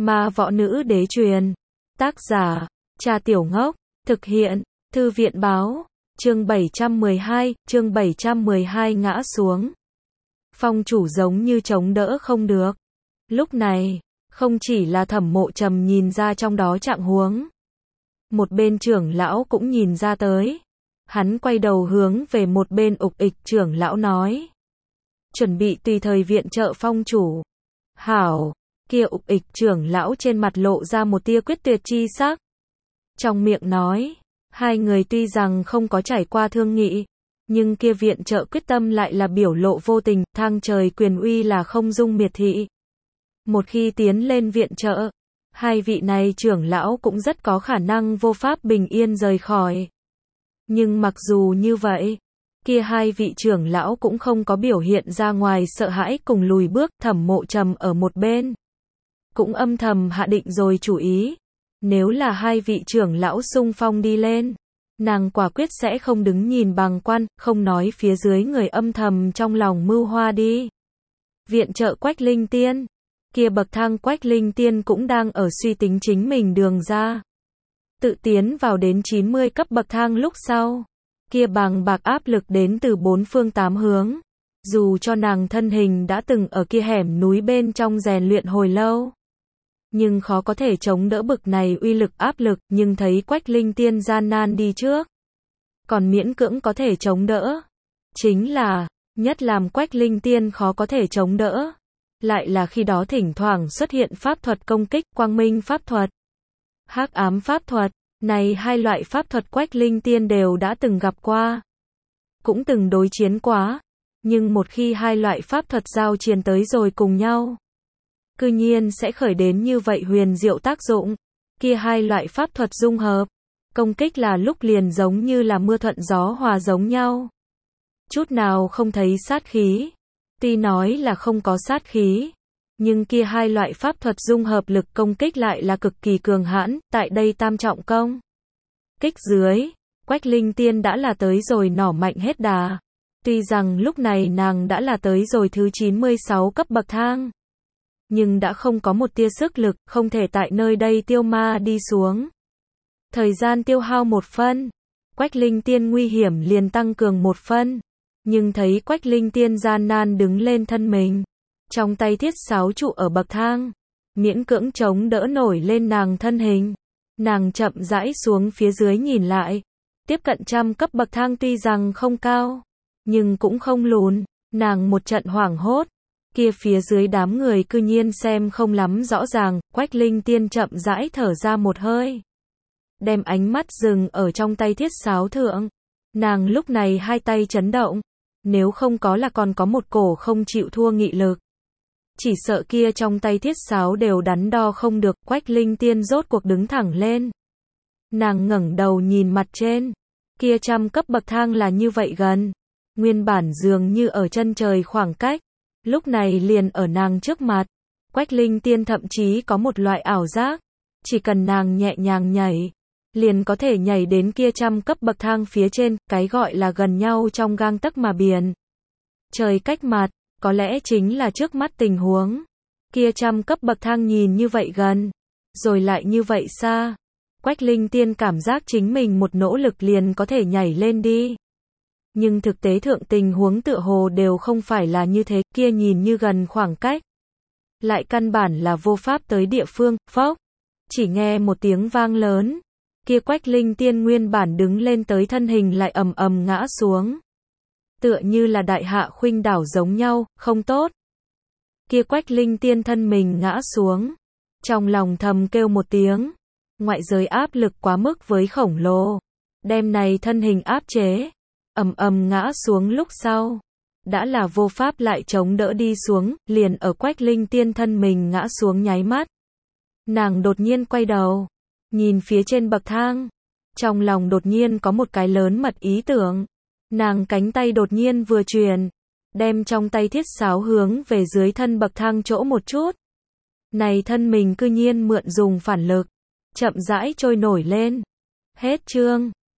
Ma võ nữ đế truyền. Tác giả, Trà Tiểu Ngốc. Thực hiện, Thư viện báo. Chương 712 ngã xuống. Phong chủ giống như chống đỡ không được. Lúc này, không chỉ là Thẩm Mộ Trầm nhìn ra trong đó trạng huống. Một bên trưởng lão cũng nhìn ra tới. Hắn quay đầu hướng về một bên Ục Ịch trưởng lão nói. Chuẩn bị tùy thời viện trợ phong chủ. Hảo, kia Ục Ịch trưởng lão trên mặt lộ ra một tia quyết tuyệt chi sắc. Trong miệng nói, hai người tuy rằng không có trải qua thương nghị, nhưng kia viện trợ quyết tâm lại là biểu lộ vô tình, thang trời quyền uy là không dung miệt thị. Một khi tiến lên viện trợ, hai vị này trưởng lão cũng rất có khả năng vô pháp bình yên rời khỏi. Nhưng mặc dù như vậy, kia hai vị trưởng lão cũng không có biểu hiện ra ngoài sợ hãi cùng lùi bước. Thẩm Mộ Trầm ở một bên cũng âm thầm hạ định rồi chủ ý. Nếu là hai vị trưởng lão xung phong đi lên, nàng quả quyết sẽ không đứng nhìn bàng quan, không nói phía dưới người âm thầm trong lòng mưu hoa đi. Viện trợ Quách Linh Tiên, kia bậc thang Quách Linh Tiên cũng đang ở suy tính chính mình đường ra. Tự tiến vào đến 90 cấp bậc thang lúc sau, kia bàng bạc áp lực đến từ bốn phương tám hướng. Dù cho nàng thân hình đã từng ở kia hẻm núi bên trong rèn luyện hồi lâu, nhưng khó có thể chống đỡ bực này uy lực áp lực, nhưng thấy Quách Linh Tiên gian nan đi trước, còn miễn cưỡng có thể chống đỡ. Chính là, nhất làm Quách Linh Tiên khó có thể chống đỡ, lại là khi đó thỉnh thoảng xuất hiện pháp thuật công kích, quang minh pháp thuật, hắc ám pháp thuật. Này hai loại pháp thuật Quách Linh Tiên đều đã từng gặp qua, cũng từng đối chiến quá, nhưng một khi hai loại pháp thuật giao chiến tới rồi cùng nhau, cư nhiên sẽ khởi đến như vậy huyền diệu tác dụng. Kia hai loại pháp thuật dung hợp, công kích là lúc liền giống như là mưa thuận gió hòa giống nhau. Chút nào không thấy sát khí. Tuy nói là không có sát khí, nhưng kia hai loại pháp thuật dung hợp lực công kích lại là cực kỳ cường hãn. Tại đây tam trọng công kích dưới, Quách Linh Tiên đã là tới rồi nỏ mạnh hết đà. Tuy rằng lúc này nàng đã là tới rồi thứ 96 cấp bậc thang, nhưng đã không có một tia sức lực, không thể tại nơi đây tiêu ma đi xuống. Thời gian tiêu hao 1 phân, Quách Linh Tiên nguy hiểm liền tăng cường 1 phân. Nhưng thấy Quách Linh Tiên gian nan đứng lên thân mình, trong tay thiết sáo trụ ở bậc thang, miễn cưỡng chống đỡ nổi lên nàng thân hình. Nàng chậm rãi xuống phía dưới nhìn lại, tiếp cận 100 cấp bậc thang tuy rằng không cao, nhưng cũng không lùn. Nàng một trận hoảng hốt, kia phía dưới đám người cư nhiên xem không lắm rõ ràng. Quách Linh Tiên chậm rãi thở ra một hơi, đem ánh mắt dừng ở trong tay thiết sáo thượng. Nàng lúc này hai tay chấn động, nếu không có là còn có một cổ không chịu thua nghị lực, chỉ sợ kia trong tay thiết sáo đều đắn đo không được. Quách Linh Tiên rốt cuộc đứng thẳng lên. Nàng ngẩng đầu nhìn mặt trên, kia 100 cấp bậc thang là như vậy gần, nguyên bản dường như ở chân trời khoảng cách, lúc này liền ở nàng trước mặt. Quách Linh Tiên thậm chí có một loại ảo giác, chỉ cần nàng nhẹ nhàng nhảy, liền có thể nhảy đến kia 100 cấp bậc thang phía trên. Cái gọi là gần nhau trong gang tấc mà biển trời cách mặt, có lẽ chính là trước mắt tình huống. Kia 100 cấp bậc thang nhìn như vậy gần, rồi lại như vậy xa. Quách Linh Tiên cảm giác chính mình một nỗ lực liền có thể nhảy lên đi. Nhưng thực tế thượng tình huống tựa hồ đều không phải là như thế. Kia nhìn như gần khoảng cách, lại căn bản là vô pháp tới địa phương. Phốc, chỉ nghe một tiếng vang lớn, kia Quách Linh Tiên nguyên bản đứng lên tới thân hình lại ầm ầm ngã xuống. Tựa như là đại hạ khuynh đảo giống nhau, không tốt. Kia Quách Linh Tiên thân mình ngã xuống, trong lòng thầm kêu một tiếng, ngoại giới áp lực quá mức với khổng lồ, đem này thân hình áp chế. Ầm ầm ngã xuống lúc sau, đã là vô pháp lại chống đỡ đi xuống. Liền ở Quách Linh Tiên thân mình ngã xuống nháy mắt, nàng đột nhiên quay đầu, nhìn phía trên bậc thang, trong lòng đột nhiên có một cái lớn mật ý tưởng. Nàng cánh tay đột nhiên vừa truyền, đem trong tay thiết sáo hướng về dưới thân bậc thang chỗ một chút. Này thân mình cư nhiên mượn dùng phản lực, chậm rãi trôi nổi lên. Hết chương.